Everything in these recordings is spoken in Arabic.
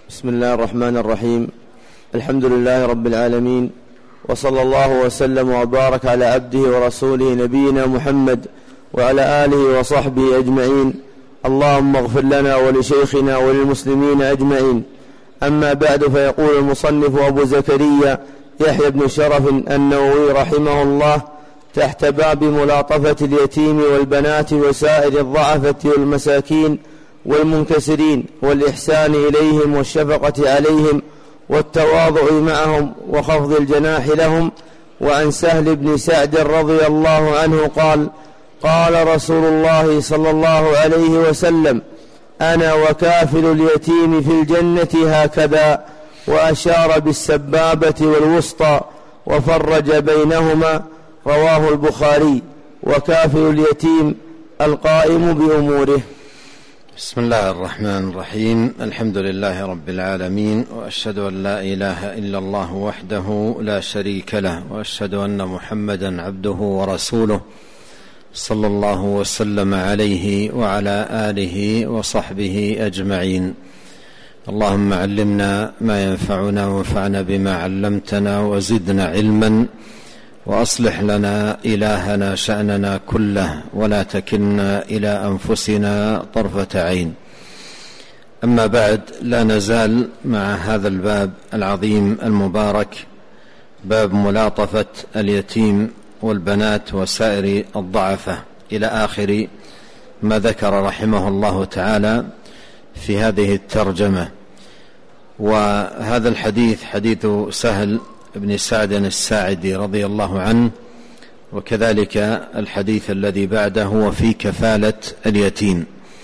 بسم الله الرحمن الرحيم. الحمد لله رب العالمين، وصلى الله وسلم وبارك على عبده ورسوله نبينا محمد وعلى آله وصحبه أجمعين. اللهم اغفر لنا ولشيخنا وللمسلمين أجمعين. أما بعد، فيقول المصنف أبو زكريا يحيى بن شرف النووي رحمه الله تحت باب ملاطفة اليتيم والبنات وسائر الضعفة والمساكين والمنكسرين والإحسان إليهم والشفقة عليهم والتواضع معهم وخفض الجناح لهم. وعن سهل بن سعد رضي الله عنه قال: قال رسول الله صلى الله عليه وسلم: أنا وكافل اليتيم في الجنة هكذا، وأشار بالسبابة والوسطى وفرج بينهما. رواه البخاري. وكافل اليتيم القائم بأموره. بسم الله الرحمن الرحيم. الحمد لله رب العالمين، وأشهد أن لا إله إلا الله وحده لا شريك له، وأشهد أن محمدا عبده ورسوله صلى الله وسلم عليه وعلى آله وصحبه أجمعين. اللهم علمنا ما ينفعنا وانفعنا بما علمتنا وزدنا علما، وأصلح لنا إلهنا شأننا كله، ولا تكلنا إلى أنفسنا طرفة عين. أما بعد، لا نزال مع هذا الباب العظيم المبارك، باب ملاطفة اليتيم والبنات وسائر الضعفة، إلى آخر ما ذكر رحمه الله تعالى في هذه الترجمة. وهذا الحديث حديث سهل بن سعد الساعدي رضي الله عنه، وكذلك الحديث الذي بعده هو في كفالة اليتيم.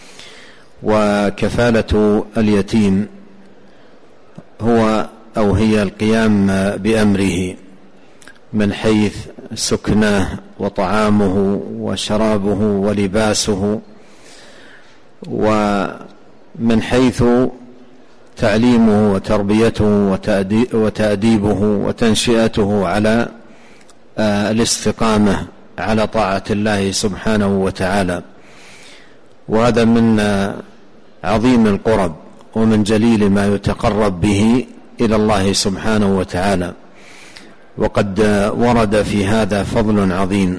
وكفالة اليتيم هي القيام بأمره من حيث سكناه وطعامه وشرابه ولباسه، ومن حيث تعليمه وتربيته وتأديبه وتنشئته على الاستقامة على طاعة الله سبحانه وتعالى. وهذا من عظيم القرب ومن جليل ما يتقرب به إلى الله سبحانه وتعالى. وقد ورد في هذا فضل عظيم،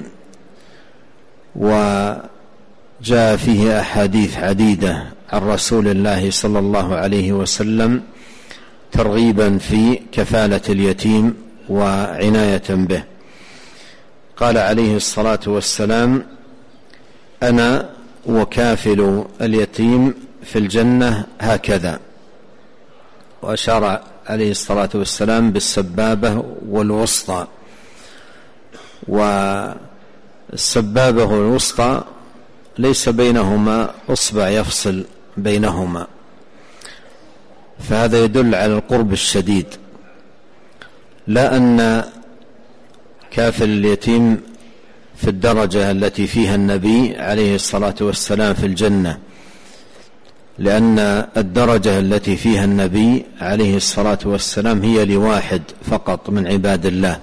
وجاء فيه أحاديث عديدة عن رسول الله صلى الله عليه وسلم ترغيبا في كفالة اليتيم وعناية به. قال عليه الصلاة والسلام: أنا وكافل اليتيم في الجنة هكذا، وأشار عليه الصلاة والسلام بالسبابة والوسطى. والسبابة والوسطى ليس بينهما أصبع يفصل بينهما، فهذا يدل على القرب الشديد، لا أن كافل اليتيم في الدرجة التي فيها النبي عليه الصلاة والسلام في الجنة، لأن الدرجة التي فيها النبي عليه الصلاة والسلام هي لواحد فقط من عباد الله،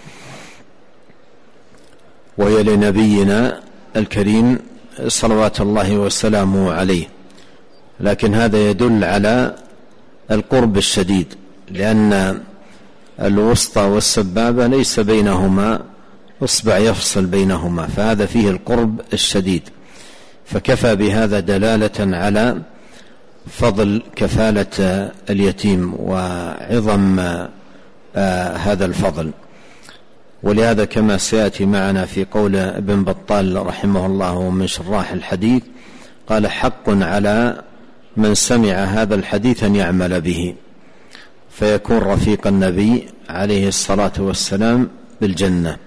وهي لنبينا الكريم صلوات الله وسلامه عليه. لكن هذا يدل على القرب الشديد، لأن الوسطى والسبابة ليس بينهما أصبع يفصل بينهما، فهذا فيه القرب الشديد. فكفى بهذا دلالة على فضل كفالة اليتيم وعظم هذا الفضل. ولهذا كما سيأتي معنا في قول ابن بطال رحمه الله من شراح الحديث، قال: حق على من سمع هذا الحديث أن يعمل به، فيكون رفيق النبي عليه الصلاة والسلام بالجنة.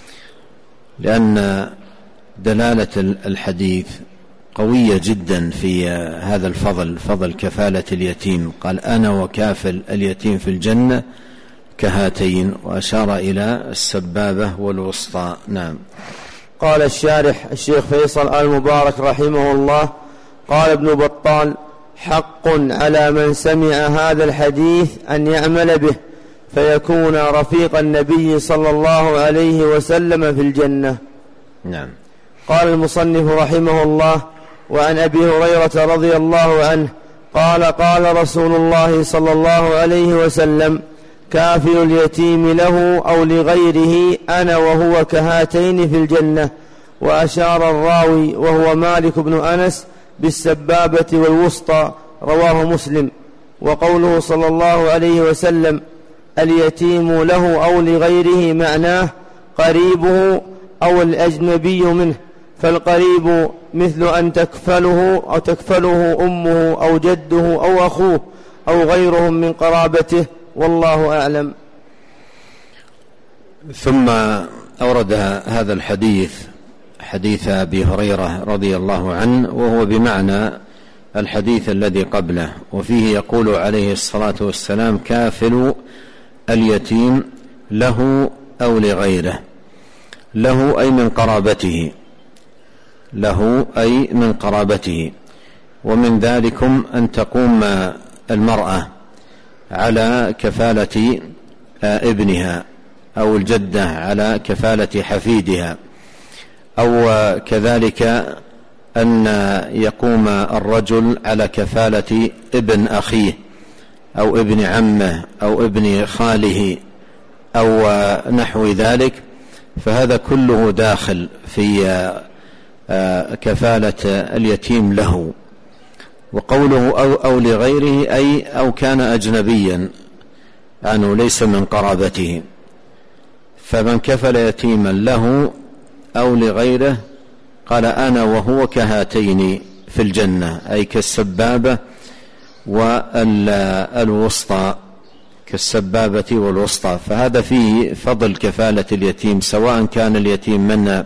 لأن دلالة الحديث قوية جدا في هذا الفضل، فضل كفالة اليتيم. قال: أنا وكافل اليتيم في الجنة كهاتين، وأشار إلى السبابة والوسطى. نعم. قال الشارح الشيخ فيصل المبارك رحمه الله: قال ابن بطال: حق على من سمع هذا الحديث أن يعمل به، فيكون رفيق النبي صلى الله عليه وسلم في الجنة. نعم. قال المصنف رحمه الله: وعن أبي هريرة رضي الله عنه قال: قال رسول الله صلى الله عليه وسلم: كافل اليتيم له أو لغيره أنا وهو كهاتين في الجنة. وأشار الراوي وهو مالك بن أنس بالسبابة والوسطى، رواه مسلم. وقوله صلى الله عليه وسلم: اليتيم له أو لغيره معناه قريبه أو الأجنبي منه، فالقريب مثل أن تكفله أمه أو جده أو أخوه أو غيرهم من قرابته، والله أعلم. ثم أورد هذا الحديث، حديث أبي هريرة رضي الله عنه، وهو بمعنى الحديث الذي قبله، وفيه يقول عليه الصلاة والسلام: كافل اليتيم له أو لغيره. له أي من قرابته، له أي من قرابته. ومن ذلكم أن تقوم المرأة على كفالة ابنها، أو الجدة على كفالة حفيدها، أو كذلك أن يقوم الرجل على كفالة ابن أخيه أو ابن عمه أو ابن خاله أو نحو ذلك، فهذا كله داخل في كفالة اليتيم له. وقوله أو لغيره أي أو كان أجنبيا عنه ليس من قرابته، فمن كفل يتيما له أو لغيره قال: أنا وهو كهاتين في الجنة، أي كالسبابة والوسطى، كالسبابة والوسطى. فهذا فيه فضل كفالة اليتيم، سواء كان اليتيم من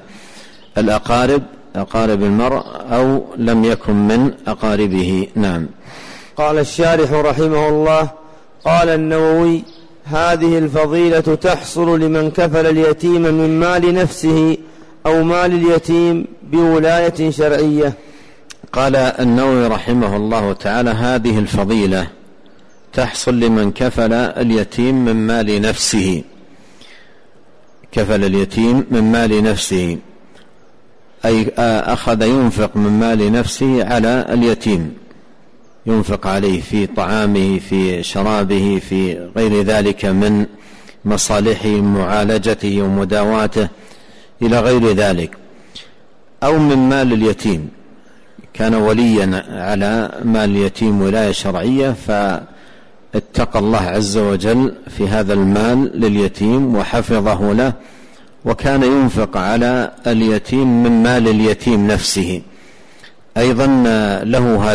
أقارب المرء أو لم يكن من أقاربه. نعم. قال الشارح رحمه الله: قال النووي: هذه الفضيلة تحصل لمن كفل اليتيم من مال نفسه أو مال اليتيم بولاية شرعية. قال النووي رحمه الله تعالى: هذه الفضيلة تحصل لمن كفل اليتيم من مال نفسه. كفل اليتيم من مال نفسه أي أخذ ينفق من مال نفسه على اليتيم، ينفق عليه في طعامه، في شرابه، في غير ذلك من مصالحه، معالجته ومداواته إلى غير ذلك. أو من مال اليتيم، كان وليا على مال اليتيم ولاية شرعية، فاتقى الله عز وجل في هذا المال لليتيم وحفظه له، وكان ينفق على اليتيم من مال اليتيم نفسه، أيضا له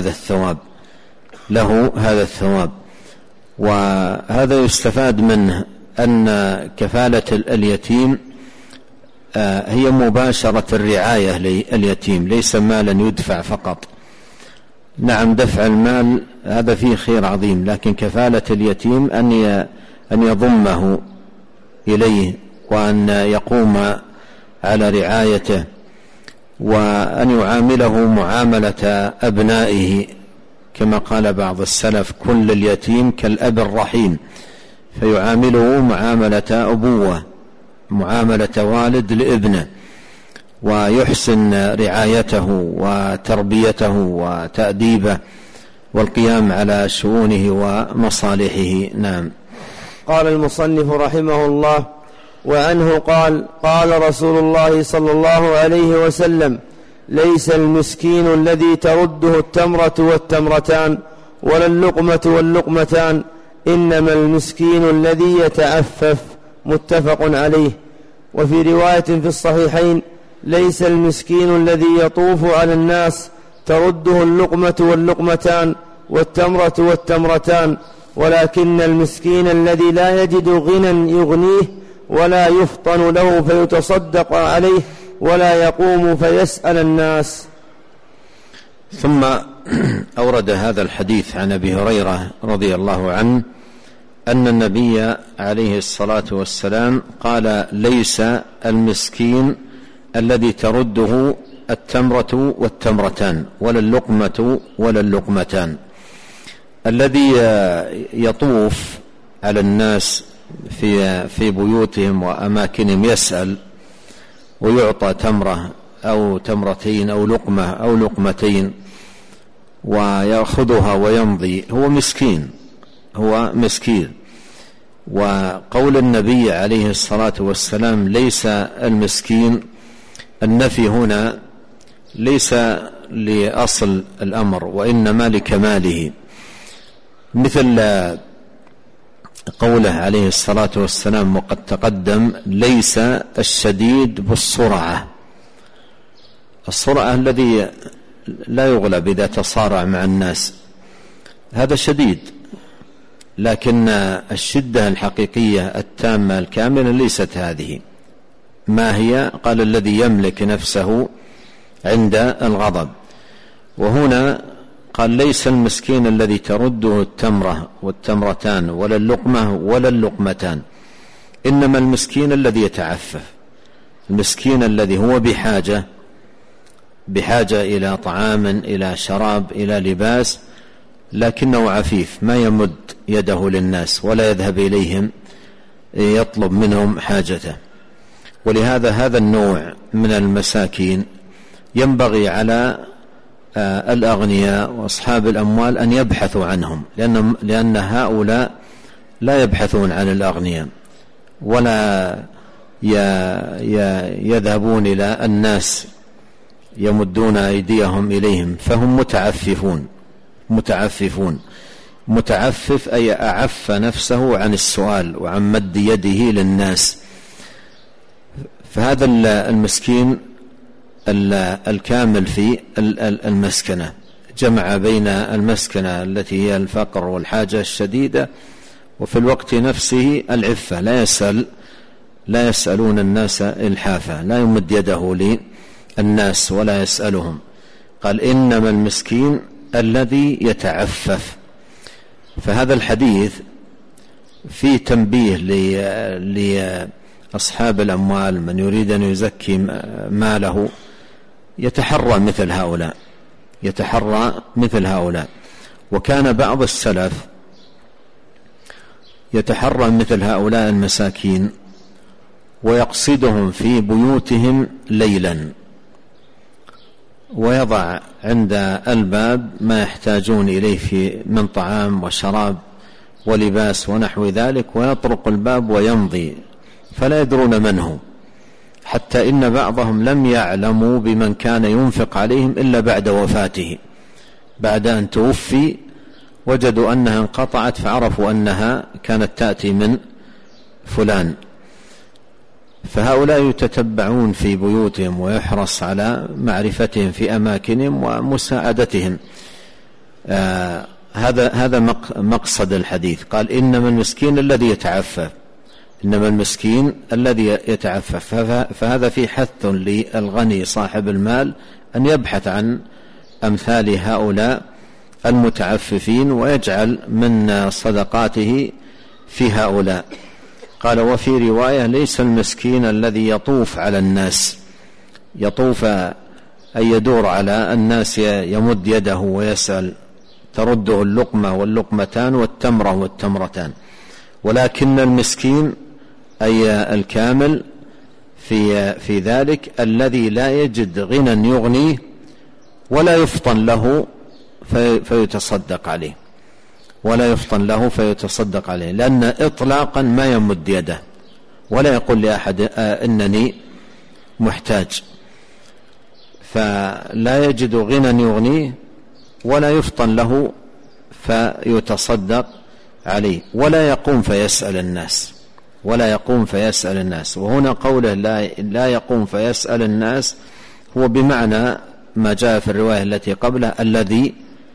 هذا الثواب. وهذا يستفاد منه أن كفالة اليتيم هي مباشرة الرعاية لليتيم، ليس مالا يدفع فقط. نعم، دفع المال هذا فيه خير عظيم، لكن كفالة اليتيم أن يضمه إليه، وأن يقوم على رعايته، وأن يعامله معاملة أبنائه، كما قال بعض السلف: كل اليتيم كالأب الرحيم، فيعامله معاملة أبوة، معاملة والد لابنه، ويحسن رعايته وتربيته وتأديبه والقيام على شؤونه ومصالحه. نعم. قال المصنف رحمه الله: وعنه قال: قال رسول الله صلى الله عليه وسلم: ليس المسكين الذي ترده التمرة والتمرتان ولا اللقمة واللقمتان، إنما المسكين الذي يتعفف. متفق عليه. وفي رواية في الصحيحين: ليس المسكين الذي يطوف على الناس ترده اللقمة واللقمتان والتمرة والتمرتان، ولكن المسكين الذي لا يجد غنى يغنيه ولا يفطن له فيتصدق عليه ولا يقوم فيسأل الناس. ثم أورد هذا الحديث عن أبي هريرة رضي الله عنه أن النبي عليه الصلاة والسلام قال: ليس المسكين الذي ترده التمرة والتمرتان ولا اللقمة ولا اللقمتان. الذي يطوف على الناس في بيوتهم وأماكنهم يسأل ويعطى تمرة أو تمرتين أو لقمة أو لقمتين، ويأخذها ويمضي هو مسكين. وقول النبي عليه الصلاة والسلام ليس المسكين، النفي هنا ليس لأصل الأمر وإنما لكماله، مثل قوله عليه الصلاة والسلام وقد تقدم: ليس الشديد بالسرعة. السرعة الذي لا يغلب إذا تصارع مع الناس، هذا شديد، لكن الشدة الحقيقية التامة الكاملة ليست هذه. ما هي؟ قال: الذي يملك نفسه عند الغضب. وهنا قال: ليس المسكين الذي ترده التمرة والتمرتان ولا اللقمة ولا اللقمتان، إنما المسكين الذي يتعفف، المسكين الذي هو بحاجة إلى طعام، إلى شراب، إلى لباس، لكنه عفيف، ما يمد يده للناس ولا يذهب إليهم يطلب منهم حاجته. ولهذا هذا النوع من المساكين ينبغي على الأغنياء وأصحاب الأموال أن يبحثوا عنهم، لأن هؤلاء لا يبحثون عن الأغنياء ولا يذهبون إلى الناس يمدون أيديهم إليهم، فهم متعففون. متعفف أي أعف نفسه عن السؤال وعن مد يده للناس. فهذا المسكين الكامل في المسكنة، جمع بين المسكنة التي هي الفقر والحاجة الشديدة، وفي الوقت نفسه العفة، لا يسألون الناس إلحافا، لا يمد يده للناس ولا يسألهم. قال: إنما المسكين الذي يتعفف. فهذا الحديث فيه تنبيه لأصحاب الأموال، من يريد أن يزكي ماله يتحرى مثل هؤلاء. وكان بعض السلف يتحرى مثل هؤلاء المساكين ويقصدهم في بيوتهم ليلا، ويضع عند الباب ما يحتاجون إليه من طعام وشراب ولباس ونحو ذلك، ويطرق الباب ويمضي، فلا يدرون من هو، حتى إن بعضهم لم يعلموا بمن كان ينفق عليهم إلا بعد وفاته، بعد أن توفي وجدوا أنها انقطعت، فعرفوا أنها كانت تأتي من فلان. فهؤلاء يتتبعون في بيوتهم ويحرص على معرفتهم في أماكنهم ومساعدتهم. هذا مقصد الحديث. قال: إنما المسكين الذي يتعفف. فهذا في حث للغني صاحب المال أن يبحث عن أمثال هؤلاء المتعففين ويجعل من صدقاته في هؤلاء. قال: وفي رواية: ليس المسكين الذي يطوف على الناس، يطوف أي يدور على الناس يمد يده ويسأل، ترده اللقمة واللقمتان والتمرة والتمرتان، ولكن المسكين أي الكامل في ذلك الذي لا يجد غنى يغنيه ولا يفطن له فيتصدق عليه، لأن إطلاقا ما يمد يده ولا يقول لأحد إنني محتاج، فلا يجد غنى يغنيه ولا يفطن له فيتصدق عليه، ولا يقوم فيسأل الناس. وهنا قوله لا يقوم فيسأل الناس هو بمعنى ما جاء في الرواية التي قبله: الذي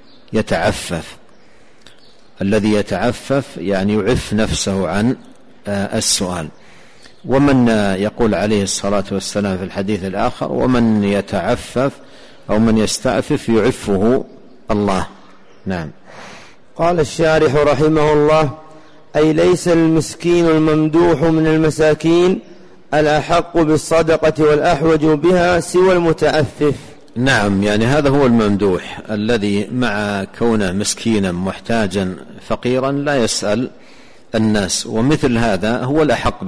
يتعفف يعني يعف نفسه عن السؤال. ومن يقول عليه الصلاة والسلام في الحديث الآخر: ومن يتعفف أو من يستعفف يعفه الله. نعم. قال الشارح رحمه الله: أي ليس المسكين الممدوح من المساكين الأحق بالصدقة والأحوج بها سوى المتعفف. نعم، يعني هذا هو الممدوح الذي مع كونه مسكينا محتاجا فقيرا لا يسأل الناس، ومثل هذا هو الأحق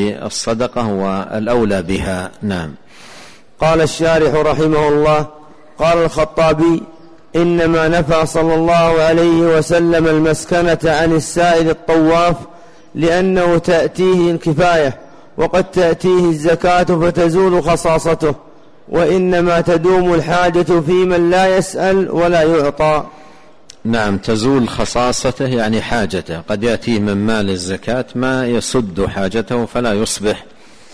بالصدقة والأولى بها. نعم. قال الشارح رحمه الله: قال الخطابي: إنما نفى صلى الله عليه وسلم المسكنة عن السائل الطواف لأنه تأتيه الكفاية، وقد تأتيه الزكاة فتزول خصاصته، وإنما تدوم الحاجة في من لا يسأل ولا يعطى. نعم، تزول خصاصته يعني حاجته، قد يأتيه من مال الزكاة ما يسد حاجته فلا يصبح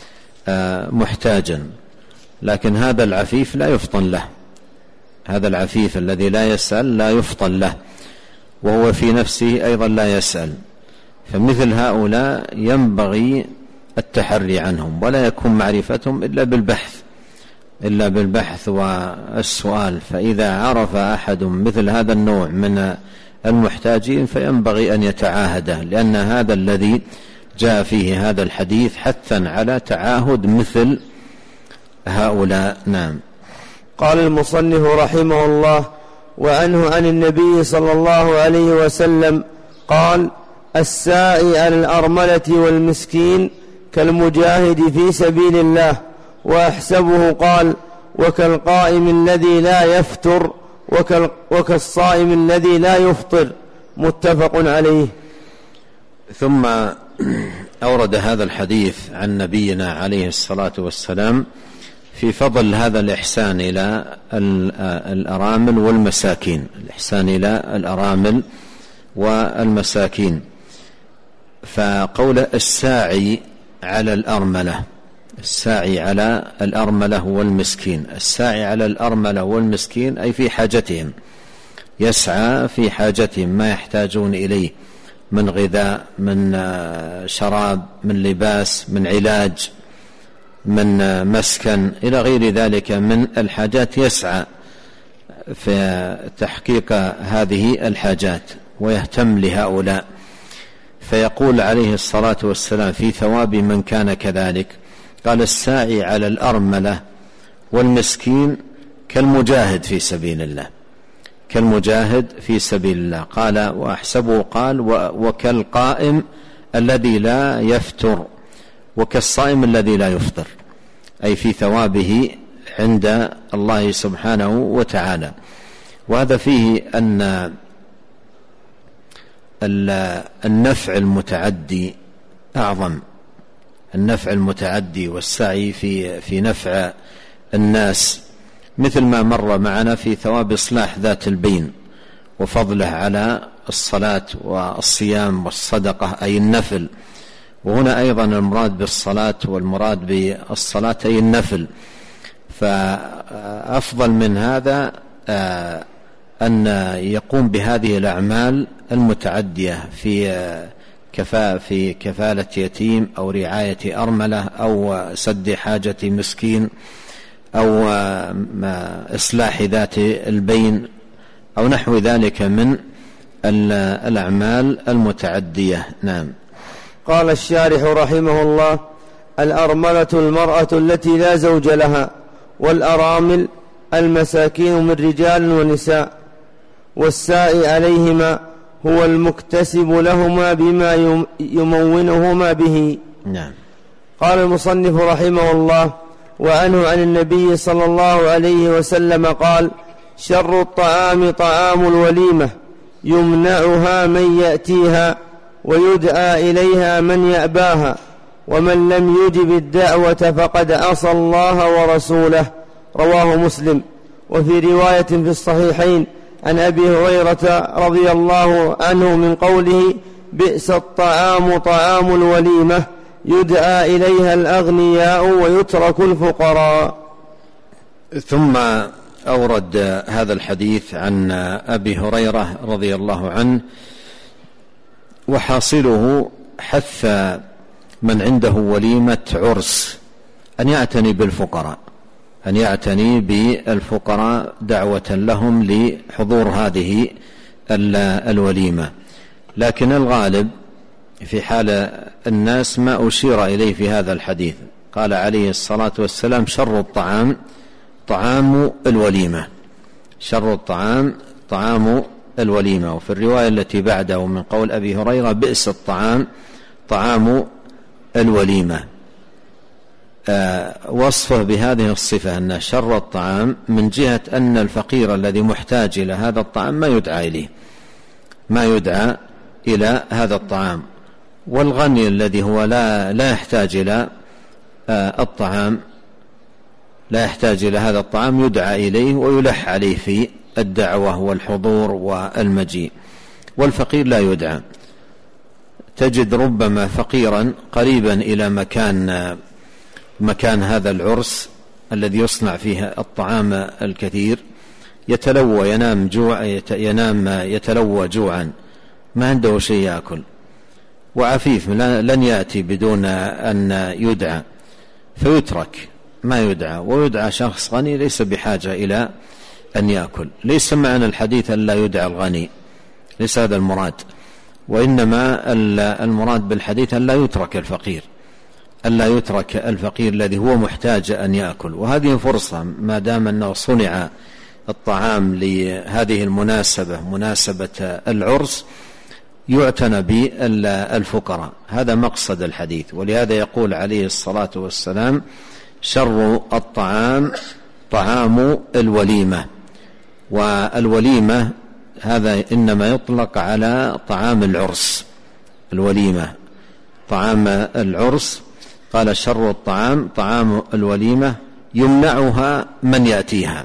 محتاجا، لكن هذا العفيف لا يفطن له، هذا العفيف الذي لا يسأل لا يفطن له، وهو في نفسه أيضا لا يسأل، فمثل هؤلاء ينبغي التحري عنهم، ولا يكون معرفتهم إلا بالبحث والسؤال. فإذا عرف أحد مثل هذا النوع من المحتاجين فينبغي أن يتعاهده، لأن هذا الذي جاء فيه هذا الحديث حثا على تعاهد مثل هؤلاء. نعم. قال المصنف رحمه الله: وعنه عن النبي صلى الله عليه وسلم قال: الساعي على الأرملة والمسكين كالمجاهد في سبيل الله. وأحسبه قال: وكالقائم الذي لا يفتر وكالصائم الذي لا يفطر. متفق عليه. ثم أورد هذا الحديث عن نبينا عليه الصلاة والسلام في فضل هذا الإحسان إلى الأرامل والمساكين، الإحسان إلى الأرامل والمساكين. فقول الساعي على الأرملة، الساعي على الأرملة والمسكين، الساعي على الأرملة والمسكين أي في حاجتهم، يسعى في حاجتهم ما يحتاجون إليه من غذاء، من شراب، من لباس، من علاج، من مسكن، إلى غير ذلك من الحاجات، يسعى في تحقيق هذه الحاجات ويهتم لهؤلاء. فيقول عليه الصلاة والسلام في ثواب من كان كذلك، قال: الساعي على الأرملة والمسكين كالمجاهد في سبيل الله، كالمجاهد في سبيل الله. قال: وأحسبه قال: وكالقائم الذي لا يفتر وكالصائم الذي لا يفطر، أي في ثوابه عند الله سبحانه وتعالى. وهذا فيه أن النفع المتعدي أعظم، النفع المتعدي والسعي في نفع الناس، مثل ما مر معنا في ثواب إصلاح ذات البين وفضله على الصلاة والصيام والصدقة أي النفل. وهنا أيضا المراد بالصلاة والمراد بالصلاة أي النفل. فأفضل من هذا أن يقوم بهذه الأعمال المتعدية في كفالة يتيم أو رعاية أرملة أو سد حاجة مسكين أو إصلاح ذات البين أو نحو ذلك من الأعمال المتعدية. نعم. قال الشارح رحمه الله: الأرملة المرأة التي لا زوج لها، والأرامل المساكين من رجال ونساء، والسائي عليهما هو المكتسب لهما بما يمونهما به. نعم. قال المصنف رحمه الله: وعنه عن النبي صلى الله عليه وسلم قال: شر الطعام طعام الوليمة، يمنعها من يأتيها ويدعى إليها من يأباها، ومن لم يجب الدعوة فقد عصى الله ورسوله. رواه مسلم. وفي رواية في الصحيحين عن أبي هريرة رضي الله عنه من قوله: بئس الطعام طعام الوليمة، يدعى إليها الأغنياء ويترك الفقراء. ثم أورد هذا الحديث عن أبي هريرة رضي الله عنه، وحاصله حث من عنده وليمة عرس أن يعتني بالفقراء، أن يعتني بالفقراء دعوة لهم لحضور هذه الوليمة. لكن الغالب في حال الناس ما أشير إليه في هذا الحديث. قال عليه الصلاة والسلام: شر الطعام طعام الوليمة، شر الطعام طعام الوليمة. وفي الرواية التي بعده من قول أبي هريرة: بئس الطعام طعام الوليمة. وصفه بهذه الصفة أن شر الطعام من جهة أن الفقير الذي محتاج إلى هذا الطعام ما يدعى إليه، ما يدعى إلى هذا الطعام، والغني الذي هو لا يحتاج إلى الطعام، لا يحتاج إلى هذا الطعام يدعى إليه ويلح عليه في الدعوة والحضور والمجيء، والفقير لا يدعى. تجد ربما فقيرا قريبا إلى مكان هذا العرس الذي يصنع فيه الطعام الكثير، يتلوى يتلوى جوعا، ما عنده شيء يأكل، وعفيف لن يأتي بدون أن يدعى، فيترك ما يدعى، ويدعى شخص غني ليس بحاجة إلى أن يأكل. ليس معنى الحديث أن لا يدعى الغني، ليس هذا المراد، وإنما المراد بالحديث أن لا يترك الفقير، ألا يترك الفقير الذي هو محتاج أن يأكل. وهذه فرصة ما دام أنه صنع الطعام لهذه المناسبة، مناسبة العرس، يعتنى بالفقراء، هذا مقصد الحديث. ولهذا يقول عليه الصلاة والسلام: شر الطعام طعام الوليمة. والوليمة هذا إنما يطلق على طعام العرس، الوليمة طعام العرس. قال: شر الطعام طعام الوليمة يمنعها من يأتيها.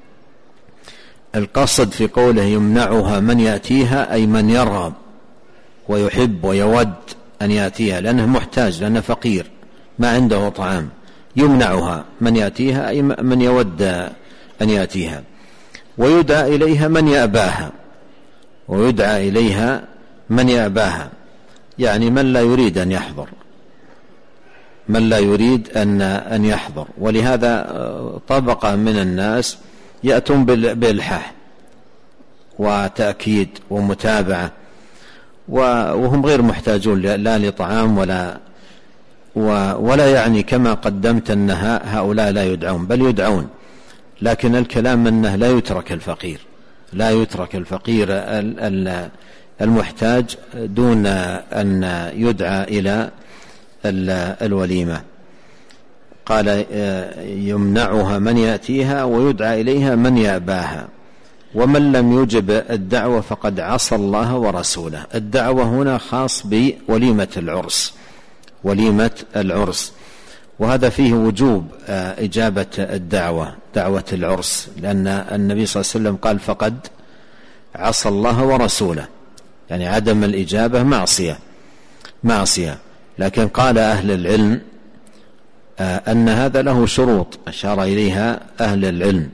القصد في قوله يمنعها من يأتيها أي من يرغب ويحب ويود أن يأتيها، لأنه محتاج، لأنه فقير ما عنده طعام. يمنعها من يأتيها أي من يود أن يأتيها. ويدعى إليها من يأباها، ويدعى إليها من يأباها، يعني من لا يريد أن يحضر، من لا يريد أن يحضر. ولهذا طبقة من الناس يأتون بإلحاح وتأكيد ومتابعة، وهم غير محتاجون لا لطعام ولا يعني كما قدمت أن هؤلاء لا يدعون، بل يدعون، لكن الكلام أنه لا يترك الفقير، لا يترك الفقير المحتاج دون أن يدعى إلى الوليمة. قال: يمنعها من يأتيها ويدعى إليها من يأباها، ومن لم يجب الدعوة فقد عصى الله ورسوله. الدعوة هنا خاص بوليمة العرس، وليمة العرس، وهذا فيه وجوب إجابة الدعوة، دعوة العرس، لأن النبي صلى الله عليه وسلم قال: فقد عصى الله ورسوله، يعني عدم الإجابة معصية. لكن قال أهل العلم أن هذا له شروط أشار إليها أهل العلم.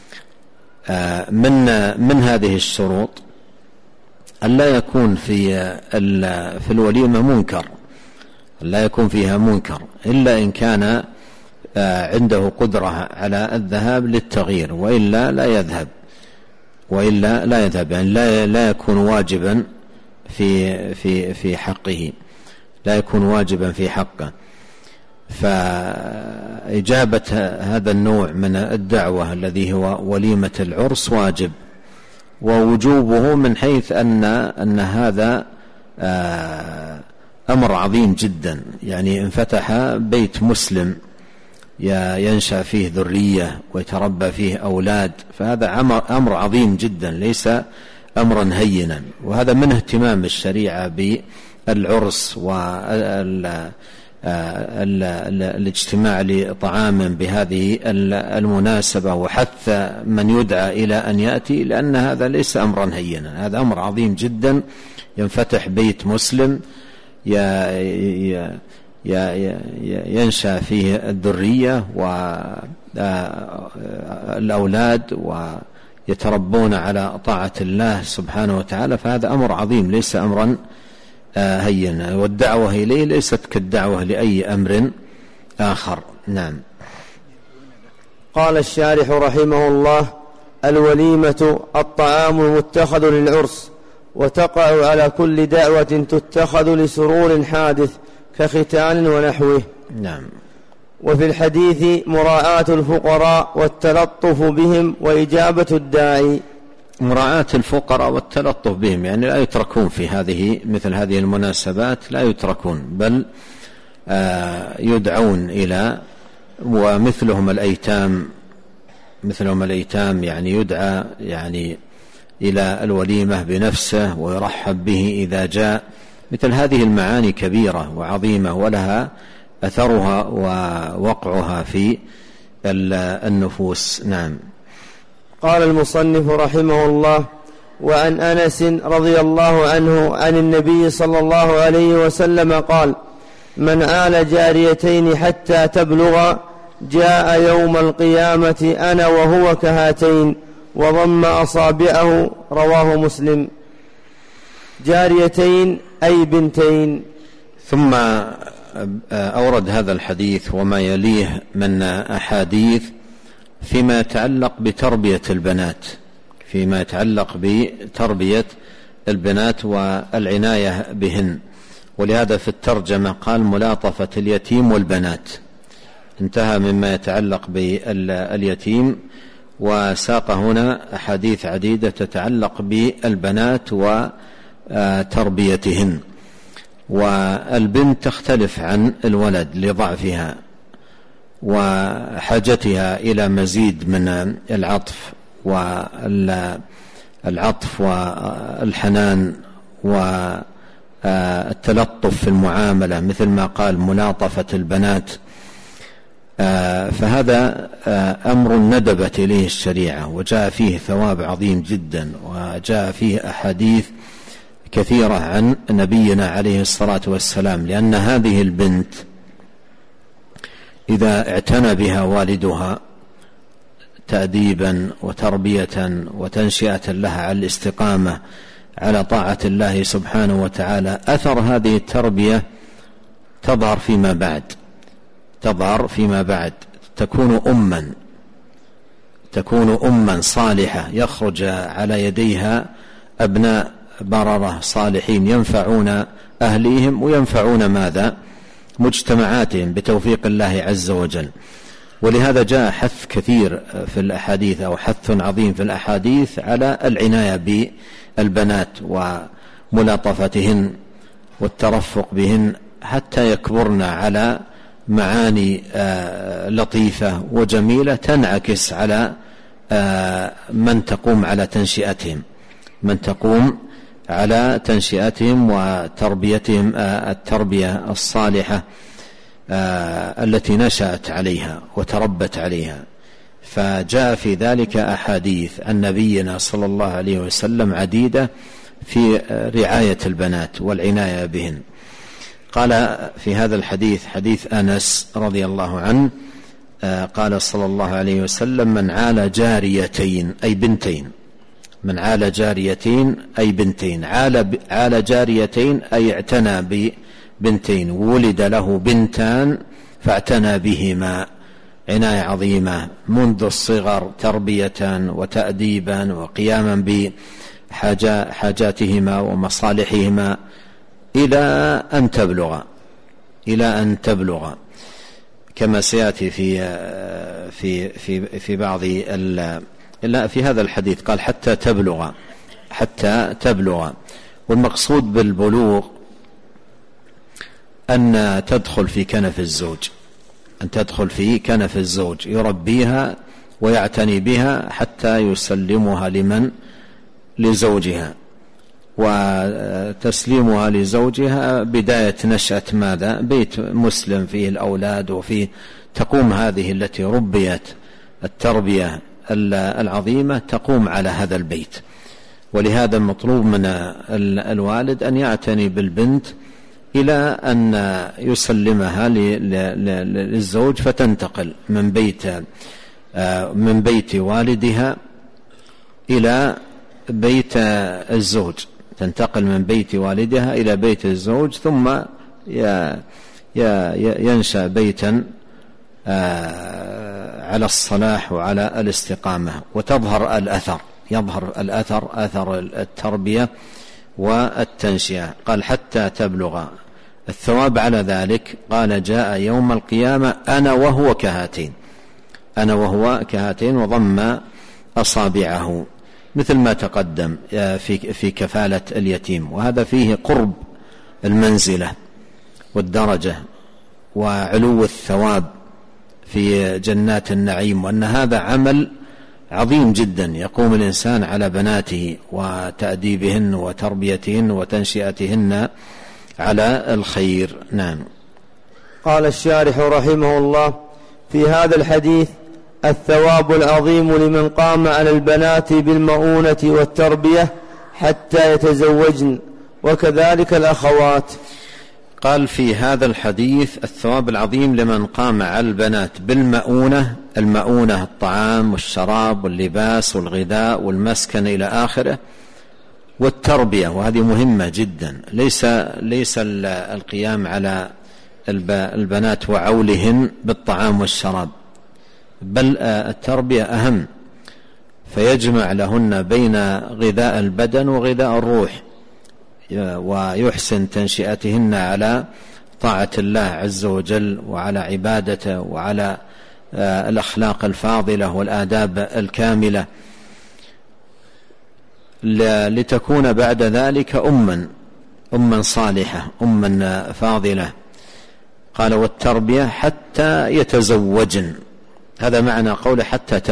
من هذه الشروط أن لا يكون في الوليمة منكر، لا يكون فيها منكر، إلا إن كان عنده قدرة على الذهاب للتغيير، وإلا لا يذهب، يعني لا يكون واجبا في حقه، لا يكون واجبا في حقه. فإجابة هذا النوع من الدعوة الذي هو وليمة العرس واجب، ووجوبه من حيث أن هذا أمر عظيم جدا. يعني انفتح بيت مسلم ينشأ فيه ذرية ويتربى فيه أولاد، فهذا أمر عظيم جدا، ليس أمرا هينا. وهذا من اهتمام الشريعة بالعرس والاجتماع لطعام بهذه المناسبة، وحث من يدعى إلى أن يأتي، لأن هذا ليس أمرا هينا، هذا أمر عظيم جدا. ينفتح بيت مسلم ينشأ فيه الذرية والأولاد ويتربون على طاعة الله سبحانه وتعالى، فهذا أمر عظيم ليس أمرا هينا. والدعوة إليه ليست كالدعوة لأي أمر آخر. نعم. قال الشارح رحمه الله: الوليمة الطعام المتخذ للعرس، وتقع على كل دعوة تتخذ لسرور حادث كختان ونحوه. نعم. وفي الحديث مراعاة الفقراء والتلطف بهم وإجابة الداعي. مراعاة الفقراء والتلطف بهم، يعني لا يتركون في مثل هذه المناسبات، لا يتركون، بل يدعون إلى ومثلهم الأيتام يعني يدعى يعني إلى الوليمة بنفسه ويرحب به إذا جاء. مثل هذه المعاني كبيرة وعظيمة ولها أثرها ووقعها في النفوس. نعم. قال المصنف رحمه الله: وعن أنس رضي الله عنه عن النبي صلى الله عليه وسلم قال: من آل جاريتين حتى تبلغ جاء يوم القيامة أنا وهو كهاتين، وضم أصابعه. رواه مسلم. جاريتين أي بنتين. ثم أورد هذا الحديث وما يليه من أحاديث فيما يتعلق بتربية البنات والعناية بهن. ولهذا في الترجمة قال: ملاطفة اليتيم والبنات. انتهى مما يتعلق باليتيم وساق هنا أحاديث عديدة تتعلق بالبنات وتربيتهن. والبنت تختلف عن الولد لضعفها وحاجتها إلى مزيد من العطف والحنان والتلطف في المعاملة، مثل ما قال ملاطفة البنات. فهذا أمر ندبت إليه الشريعة وجاء فيه ثواب عظيم جدا، وجاء فيه أحاديث كثيرة عن نبينا عليه الصلاة والسلام، لأن هذه البنت إذا اعتنى بها والدها تأديبا وتربية وتنشئة لها على الاستقامة على طاعة الله سبحانه وتعالى، أثر هذه التربية تظهر فيما بعد، تكون أما صالحة يخرج على يديها أبناء بررة صالحين ينفعون أهليهم وينفعون ماذا؟ مجتمعاتهم بتوفيق الله عز وجل. ولهذا جاء حث كثير في الأحاديث أو حث عظيم في الأحاديث على العناية بالبنات وملاطفتهن والترفق بهن حتى يكبرن على معاني لطيفة وجميلة تنعكس على من تقوم على تنشئتهم وتربيتهم التربية الصالحة التي نشأت عليها وتربت عليها. فجاء في ذلك أحاديث عن نبينا صلى الله عليه وسلم عديدة في رعاية البنات والعناية بهن. قال في هذا الحديث، حديث أنس رضي الله عنه، قال صلى الله عليه وسلم: من عال جاريتين أي بنتين. من عال جاريتين أي بنتين. عال جاريتين أي اعتنى ببنتين، ولد له بنتان فاعتنى بهما عناية عظيمة منذ الصغر، تربية وتأديبا وقياما بحاجاتهما ومصالحهما إلى أن تبلغ كما سيأتي في بعض في هذا الحديث قال حتى تبلغ. والمقصود بالبلوغ أن تدخل في كنف الزوج، يربيها ويعتني بها حتى يسلمها لزوجها. وتسليمها لزوجها بداية نشأة ماذا؟ بيت مسلم فيه الأولاد وفيه تقوم هذه التي ربيت التربية العظيمة تقوم على هذا البيت. ولهذا مطلوب من الوالد أن يعتني بالبنت إلى أن يسلمها للزوج، فتنتقل من بيت والدها إلى بيت الزوج، تنتقل من بيت والدها إلى بيت الزوج، ثم ينشأ بيتا على الصلاح وعلى الاستقامة، وتظهر الأثر أثر التربية والتنشئة. قال حتى تبلغ. الثواب على ذلك قال: جاء يوم القيامة أنا وهو كهاتين وضم أصابعه، مثل ما تقدم في كفالة اليتيم. وهذا فيه قرب المنزلة والدرجة وعلو الثواب في جنات النعيم، وأن هذا عمل عظيم جدا يقوم الإنسان على بناته وتأديبهن وتربيتهن وتنشئتهن على الخير. نعم. قال الشارح رحمه الله: في هذا الحديث الثواب العظيم لمن قام على البنات بالمؤونة والتربية حتى يتزوجن، وكذلك الأخوات. قال في هذا الحديث الثواب العظيم لمن قام على البنات بالمؤونة، المؤونة الطعام والشراب واللباس والغذاء والمسكن إلى آخره، والتربية، وهذه مهمة جدا. ليس القيام على البنات وعولهن بالطعام والشراب، بل التربية أهم، فيجمع لهن بين غذاء البدن وغذاء الروح، ويحسن تنشئتهن على طاعة الله عز وجل وعلى عبادته وعلى الأخلاق الفاضلة والآداب الكاملة، لتكون بعد ذلك أما صالحة، أما فاضلة. قال: والتربية حتى يتزوجن. هذا معنى قوله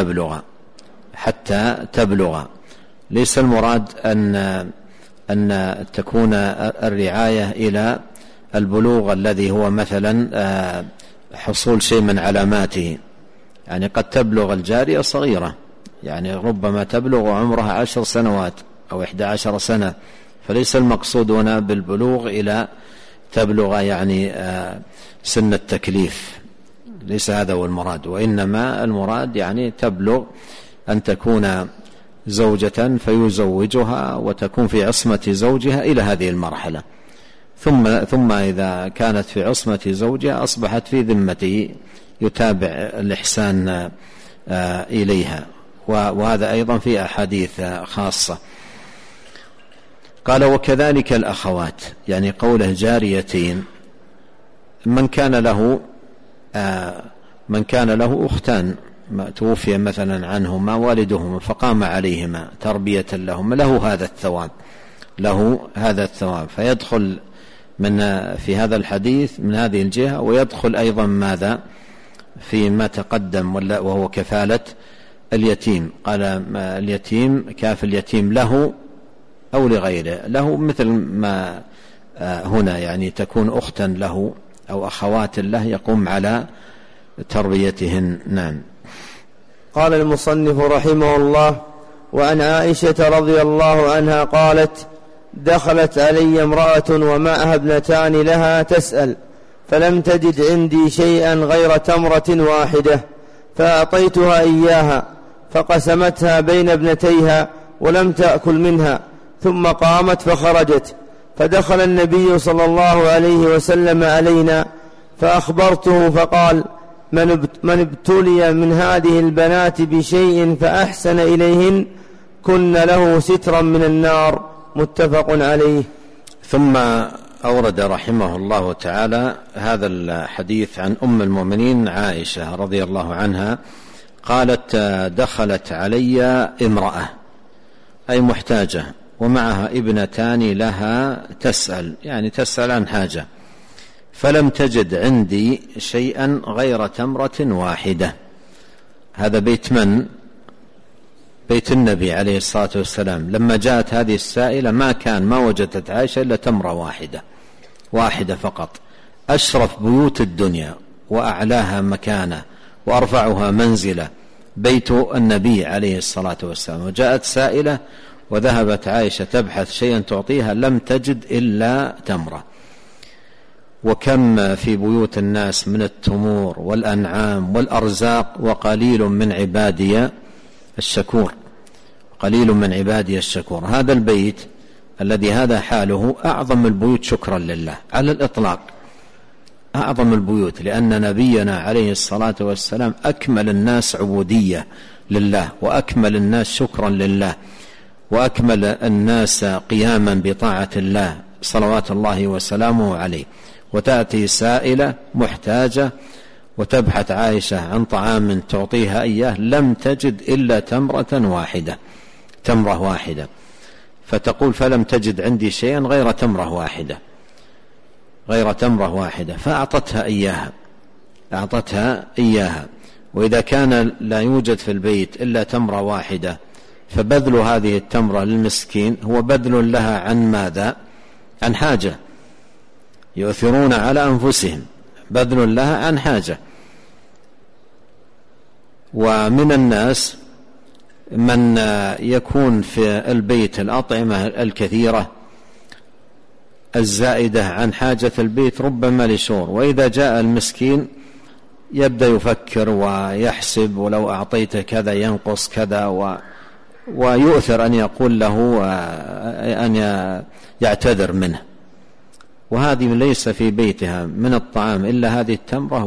حتى تبلغ. ليس المراد أن تكون الرعاية إلى البلوغ الذي هو مثلا حصول شيء من علاماته، يعني قد تبلغ الجارية صغيرة، يعني ربما تبلغ عمرها 10 سنوات أو 11 سنة، فليس المقصود هنا بالبلوغ إلى تبلغ يعني سن التكليف، ليس هذا هو المراد، وإنما المراد يعني تبلغ أن تكون زوجة فيزوجها وتكون في عصمة زوجها إلى هذه المرحلة، ثم إذا كانت في عصمة زوجها أصبحت في ذمته، يتابع الإحسان إليها، وهذا أيضا في أحاديث خاصة. قال: وكذلك الأخوات، يعني قوله جاريتين، من كان له أختان توفي مثلا عنهما والدهما فقام عليهما تربية لهما، له هذا الثواب، فيدخل في هذا الحديث من هذه الجهة، ويدخل أيضا ماذا فيما تقدم وهو كفالة اليتيم. قال: اليتيم كاف اليتيم له أو لغيره، له مثل ما هنا يعني تكون أختا له أو أخوات له يقوم على تربيتهن. نعم. قال المصنف رحمه الله: وعن عائشة رضي الله عنها قالت: دخلت علي امرأة ومعها ابنتان لها تسأل، فلم تجد عندي شيئا غير تمرة واحدة، فأعطيتها إياها، فقسمتها بين ابنتيها ولم تأكل منها، ثم قامت فخرجت، فدخل النبي صلى الله عليه وسلم علينا، فأخبرته فقال: من ابتلي من هذه البنات بشيء فأحسن إليهن كن له سترا من النار. متفق عليه. ثم أورد رحمه الله تعالى هذا الحديث عن أم المؤمنين عائشة رضي الله عنها قالت: دخلت علي امرأة، أي محتاجة، ومعها ابنتان لها تسأل، يعني تسأل عن حاجة، فلم تجد عندي شيئا غير تمرة واحدة. هذا بيت من؟ بيت النبي عليه الصلاة والسلام. لما جاءت هذه السائلة ما وجدت عائشة إلا تمرة واحدة فقط، أشرف بيوت الدنيا وأعلاها مكانة وأرفعها منزلة بيت النبي عليه الصلاة والسلام. وجاءت سائلة وذهبت عائشة تبحث شيئا تعطيها، لم تجد إلا تمرة. وكم في بيوت الناس من التمور والأنعام والأرزاق، وقليل من عبادي الشكور. هذا البيت الذي هذا حاله أعظم البيوت شكرا لله على الإطلاق، أعظم البيوت، لأن نبينا عليه الصلاة والسلام أكمل الناس عبودية لله، وأكمل الناس شكرا لله، وأكمل الناس قياما بطاعة الله صلوات الله وسلامه عليه. وتأتي سائلة محتاجة وتبحث عائشة عن طعام تعطيها إياه، لم تجد إلا تمرة واحدة، فتقول: فلم تجد عندي شيئا غير تمرة واحدة، فأعطتها إياها. وإذا كان لا يوجد في البيت إلا تمرة واحدة فبذل هذه التمرة للمسكين هو بذل لها عن ماذا؟ عن حاجة، يؤثرون على أنفسهم، بذل لها عن حاجة. ومن الناس من يكون في البيت الأطعمة الكثيرة الزائدة عن حاجة البيت ربما لشور، وإذا جاء المسكين يبدأ يفكر ويحسب ولو أعطيته كذا ينقص كذا، ويؤثر أن يقول له أن يعتذر منه، وهذه ليس في بيتها من الطعام إلا هذه التمرة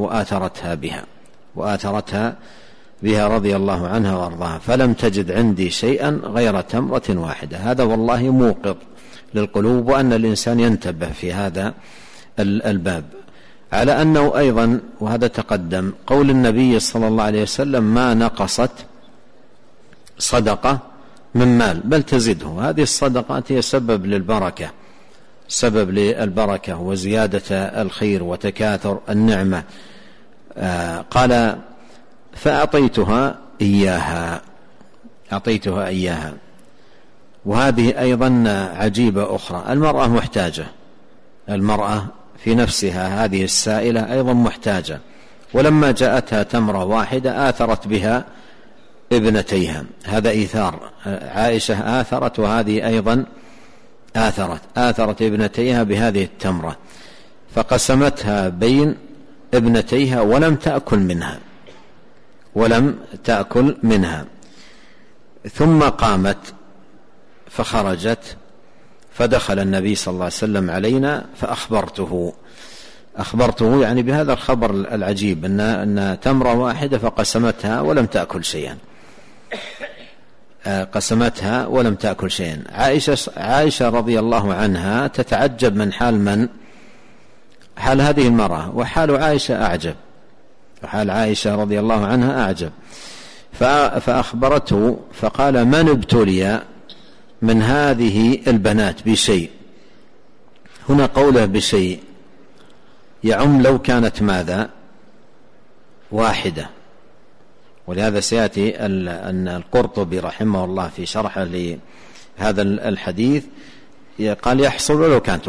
وآثرتها بها رضي الله عنها وارضاها، فلم تجد عندي شيئا غير تمرة واحدة. هذا والله موقظ للقلوب، وأن الإنسان ينتبه في هذا الباب، على أنه أيضا وهذا تقدم قول النبي صلى الله عليه وسلم ما نقصت صدقة من مال بل تزده. هذه الصدقات هي سبب للبركة وزيادة الخير وتكاثر النعمة. قال فأعطيتها إياها. وهذه أيضا عجيبة أخرى، المرأة في نفسها هذه السائلة أيضا محتاجة، ولما جاءتها تمرة واحدة آثرت بها ابنتيها. هذا إيثار، عائشة آثرت وهذه أيضا آثرت ابنتيها بهذه التمرة، فقسمتها بين ابنتيها ولم تأكل منها. ثم قامت فخرجت، فدخل النبي صلى الله عليه وسلم علينا فأخبرته يعني بهذا الخبر العجيب أن تمرة واحدة فقسمتها ولم تأكل شيئا. عائشة رضي الله عنها تتعجب من حال هذه المرأة، وحال عائشة رضي الله عنها أعجب. فأخبرته فقال من ابتلي من هذه البنات بشيء، هنا قوله بشيء يعم لو كانت ماذا؟ واحدة. ولهذا سيأتي أن القرطبي رحمه الله في شرحه لهذا الحديث قال يحصل ولو كانت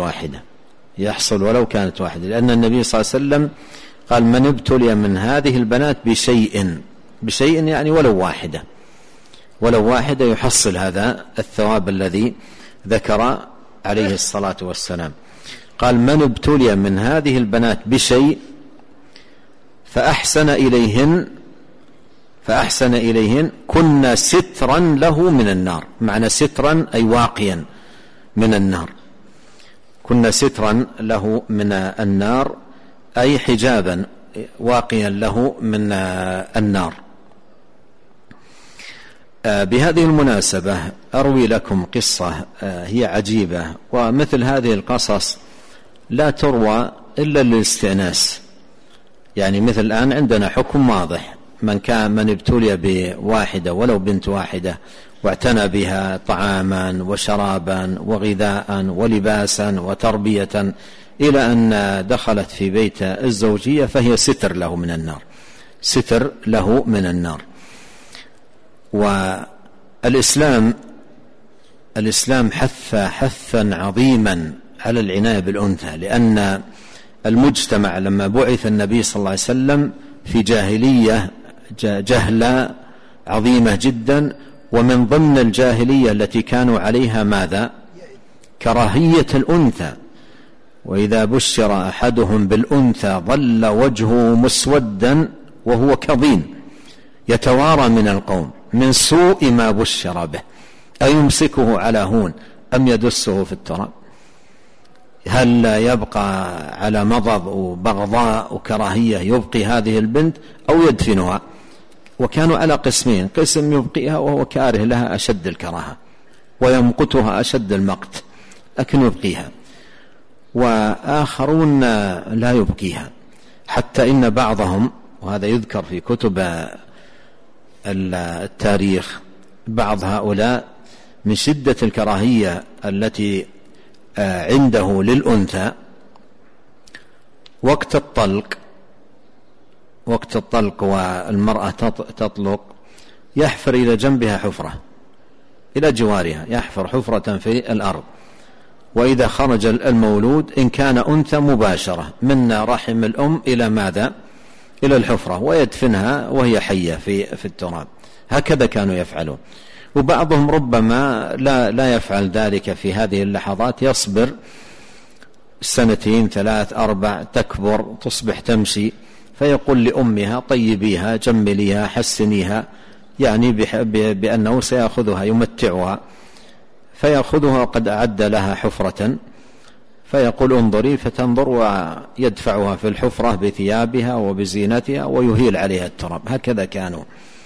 واحدة، لأن النبي صلى الله عليه وسلم قال من ابتلي من هذه البنات بشيء يعني ولو واحدة يحصل هذا الثواب الذي ذكر عليه الصلاة والسلام. قال من ابتلي من هذه البنات بشيء فأحسن إليهن كنا سترا له من النار. معنى سترا أي واقيا من النار، كنا سترا له من النار أي حجابا واقيا له من النار. بهذه المناسبة أروي لكم قصة هي عجيبة، ومثل هذه القصص لا تروى إلا للاستئناس. يعني مثل الآن عندنا حكم واضح، من ابتلي بواحدة ولو بنت واحدة واعتنى بها طعاما وشرابا وغذاء ولباسا وتربية إلى أن دخلت في بيت الزوجية فهي ستر له من النار. والإسلام حثا عظيما على العناية بالأنثى، لأن المجتمع لما بعث النبي صلى الله عليه وسلم في جاهلية جهلة عظيمة جدا، ومن ضمن الجاهلية التي كانوا عليها ماذا؟ كراهية الأنثى. وإذا بشر أحدهم بالأنثى ظل وجهه مسودا وهو كظيم يتوارى من القوم من سوء ما بشر به أيمسكه على هون أم يدسه في التراب. هل لا يبقى على مضض وبغضاء وكراهية يبقي هذه البنت أو يدفنها؟ وكانوا على قسمين، قسم يبقيها وهو كاره لها أشد الكراهة ويمقتها أشد المقت لكن يبقيها، وآخرون لا يبقيها، حتى إن بعضهم، وهذا يذكر في كتب التاريخ، بعض هؤلاء من شدة الكراهية التي عنده للأنثى وقت الطلق وقت الطلق والمرأة تطلق يحفر إلى جنبها حفرة، إلى جوارها يحفر حفرة في الأرض، وإذا خرج المولود إن كان أنثى مباشرة من رحم الأم إلى ماذا؟ إلى الحفرة، ويدفنها وهي حية في التراب. هكذا كانوا يفعلون. وبعضهم ربما لا يفعل ذلك في هذه اللحظات، يصبر 2 3 4 تكبر تصبح تمشي، فيقول لأمها طيبيها جمليها حسنيها، يعني بأنه سيأخذها يمتعها، فيأخذها وقد أعد لها حفرة، فيقول انظري، فتنظر ويدفعها في الحفرة بثيابها وبزينتها ويهيل عليها التراب. هكذا كانوا.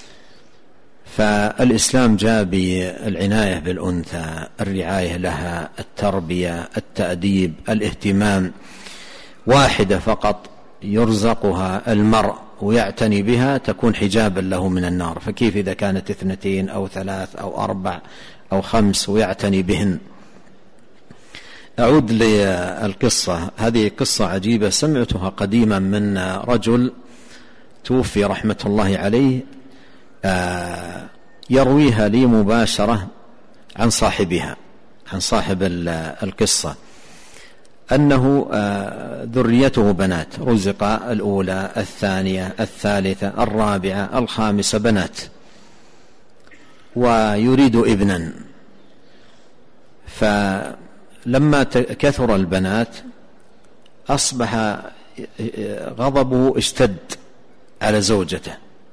فالإسلام جاء بالعناية بالأنثى، الرعاية لها، التربية، التأديب، الاهتمام. واحدة فقط يرزقها المرء ويعتني بها تكون حجابا له من النار، فكيف إذا كانت 2 أو 3 أو 4 أو 5 ويعتني بهن؟ أعود للقصة. هذه قصة عجيبة سمعتها قديما من رجل توفي رحمة الله عليه، يرويها لي مباشرة عن صاحبها، عن صاحب القصة، أنه ذريته بنات، رزق 1 2 3 4 5 بنات، ويريد ابنا. فلما كثر البنات أصبح غضبه اشتد على زوجته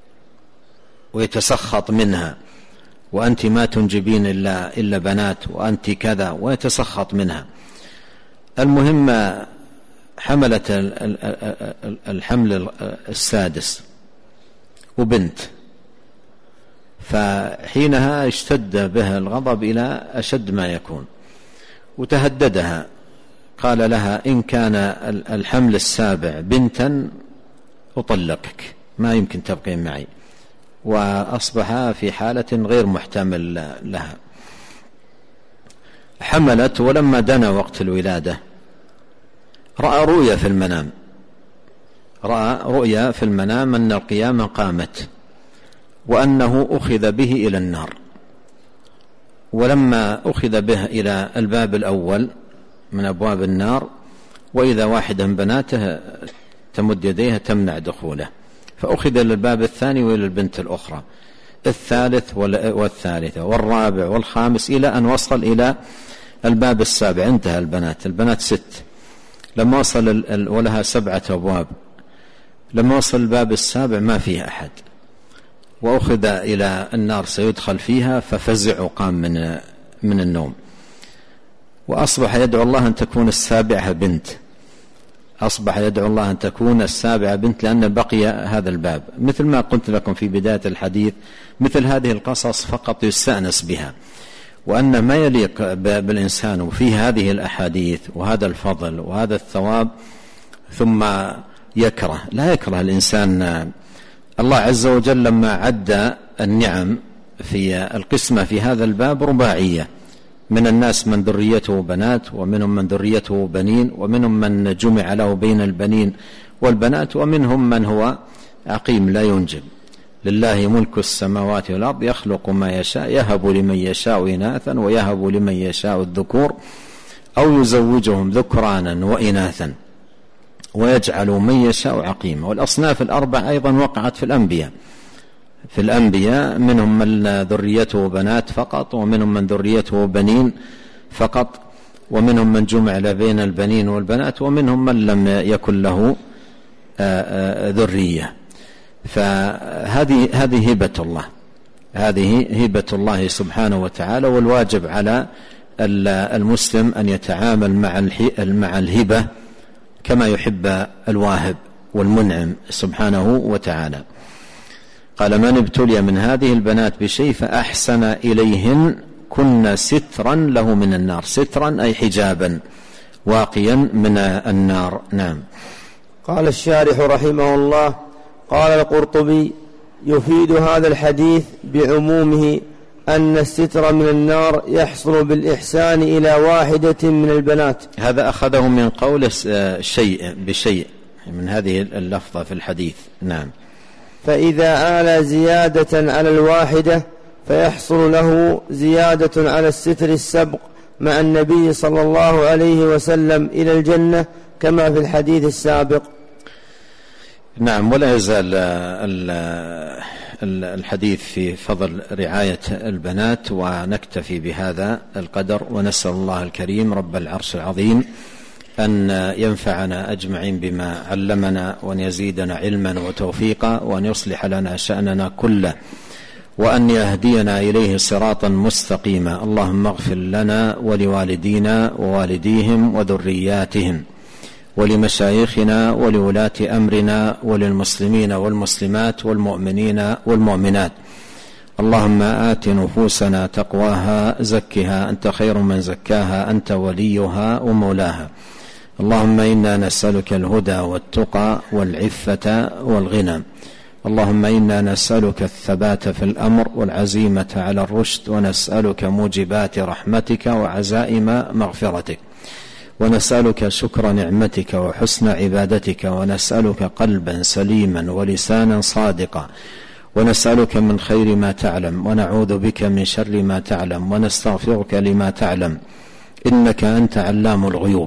ويتسخط منها، وأنت ما تنجبين إلا بنات، وأنت كذا، ويتسخط منها. المهم حملت الحمل 6 وبنت، فحينها اشتد بها الغضب إلى أشد ما يكون، وتهددها، قال لها إن كان الحمل 7 بنتا أطلقك، ما يمكن تبقين معي. وأصبح في حالة غير محتمل لها. حملت، ولما دنا وقت الولادة رأى رؤيا في المنام أن القيامة قامت، وأنه أخذ به إلى النار. ولما أخذ به إلى الباب الأول من أبواب النار، وإذا واحدة من بناته تمد يديها تمنع دخوله، فأخذ إلى الباب الثاني وإلى البنت الأخرى، الثالث والثالثة والرابع والخامس، إلى أن وصل إلى الباب 7. انتهى البنات 6. لما وصل ولها 7 أبواب، لما وصل الباب 7 ما فيه أحد، وأخذ إلى النار سيدخل فيها، ففزع وقام من النوم، وأصبح يدعو الله أن تكون 7 بنت. أصبح يدعو الله أن تكون 7 بنت، لأن بقي هذا الباب. مثل ما قلت لكم في بداية الحديث، مثل هذه القصص فقط يستأنس بها، وأن ما يليق بالإنسان وفي هذه الأحاديث وهذا الفضل وهذا الثواب ثم لا يكره الإنسان. الله عز وجل لما عد النعم في القسمة في هذا الباب رباعية: من الناس من ذريته بنات، ومنهم من ذريته بنين، ومنهم من جمع له بين البنين والبنات، ومنهم من هو عقيم لا ينجب. لله ملك السماوات والأرض يخلق ما يشاء يهب لمن يشاء إناثا ويهب لمن يشاء الذكور أو يزوجهم ذكرانا وإناثا ويجعل من يشاء عقيما. والأصناف 4 أيضا وقعت في الأنبياء، منهم من ذريته بنات فقط، ومنهم من ذريته بنين فقط، ومنهم من جمع بين البنين والبنات، ومنهم من لم يكن له ذرية. فهذه هبة الله، هذه هبة الله سبحانه وتعالى. والواجب على المسلم أن يتعامل مع الهبة كما يحب الواهب والمنعم سبحانه وتعالى. قال: من ابتلي من هذه البنات بشيء فأحسن إليهن كن سترا له من النار. سترا أي حجابا واقيا من النار. نعم. قال الشارح رحمه الله: قال القرطبي: يفيد هذا الحديث بعمومه أن الستر من النار يحصل بالإحسان إلى واحدة من البنات. هذا أخذه من قول شيء بشيء، من هذه اللفظة في الحديث. نعم. فإذا آل زيادة على الواحدة فيحصل له زيادة على الستر السبق مع النبي صلى الله عليه وسلم إلى الجنة كما في الحديث السابق. نعم. ولا يزال الحديث في فضل رعاية البنات، ونكتفي بهذا القدر، ونسأل الله الكريم رب العرش العظيم أن ينفعنا أجمعين بما علمنا، وأن يزيدنا علما وتوفيقا، وأن يصلح لنا شأننا كله، وأن يهدينا إليه صراطا مستقيما. اللهم اغفر لنا ولوالدينا ووالديهم وذرياتهم، ولمشايخنا ولولاة أمرنا، وللمسلمين والمسلمات والمؤمنين والمؤمنات. اللهم آت نفوسنا تقواها، زكها أنت خير من زكاها، أنت وليها ومولاها. اللهم إنا نسألك الهدى والتقى والعفة والغنى. اللهم إنا نسألك الثبات في الأمر والعزيمة على الرشد، ونسألك موجبات رحمتك وعزائم مغفرتك، ونسألك شكر نعمتك وحسن عبادتك، ونسألك قلبا سليما ولسانا صادقا، ونسألك من خير ما تعلم، ونعوذ بك من شر ما تعلم، ونستغفرك لما تعلم، إنك أنت علام الغيوب.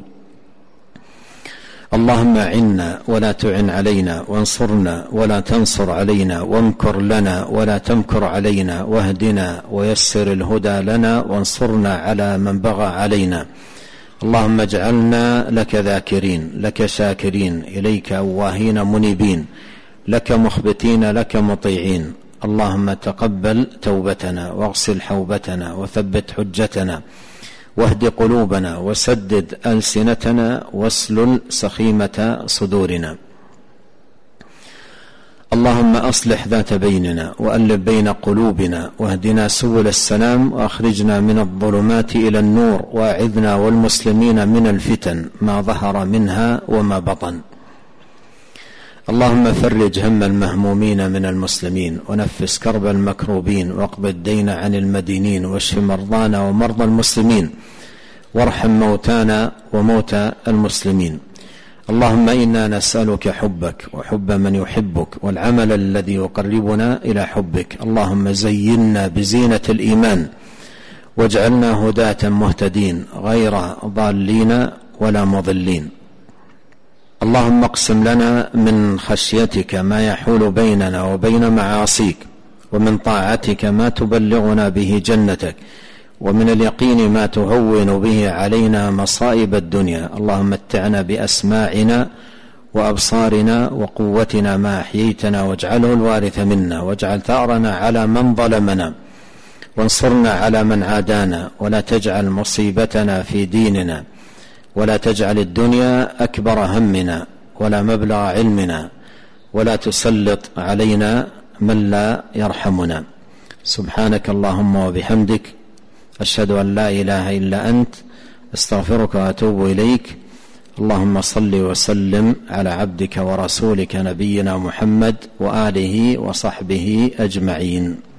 اللهم أعنا ولا تعن علينا، وانصرنا ولا تنصر علينا، وامكر لنا ولا تمكر علينا، واهدنا ويسر الهدى لنا، وانصرنا على من بغى علينا. اللهم اجعلنا لك ذاكرين، لك شاكرين، إليك أواهين منيبين، لك مخبتين، لك مطيعين. اللهم تقبل توبتنا، واغسل حوبتنا، وثبت حجتنا، واهد قلوبنا، وسدد ألسنتنا، واسلل سخيمة صدورنا. اللهم أصلح ذات بيننا، وألف بين قلوبنا، واهدنا سبل السلام، وأخرجنا من الظلمات إلى النور، وأعذنا والمسلمين من الفتن ما ظهر منها وما بطن. اللهم فرج هم المهمومين من المسلمين، ونفس كرب المكروبين، واقض الدين عن المدينين، واشف مرضانا ومرضى المسلمين، وارحم موتانا وموتى المسلمين. اللهم إنا نسألك حبك وحب من يحبك، والعمل الذي يقربنا إلى حبك. اللهم زينا بزينة الإيمان، واجعلنا هداة مهتدين غير ضالين ولا مضلين. اللهم اقسم لنا من خشيتك ما يحول بيننا وبين معاصيك، ومن طاعتك ما تبلغنا به جنتك، ومن اليقين ما تهون به علينا مصائب الدنيا. اللهم متعنا بأسماعنا وأبصارنا وقوتنا ما أحييتنا، واجعله الوارث منا، واجعل ثأرنا على من ظلمنا، وانصرنا على من عادانا، ولا تجعل مصيبتنا في ديننا، ولا تجعل الدنيا أكبر همنا ولا مبلغ علمنا، ولا تسلط علينا من لا يرحمنا. سبحانك اللهم وبحمدك، أشهد أن لا إله إلا أنت، استغفرك وأتوب إليك. اللهم صل وسلم على عبدك ورسولك نبينا محمد وآله وصحبه أجمعين.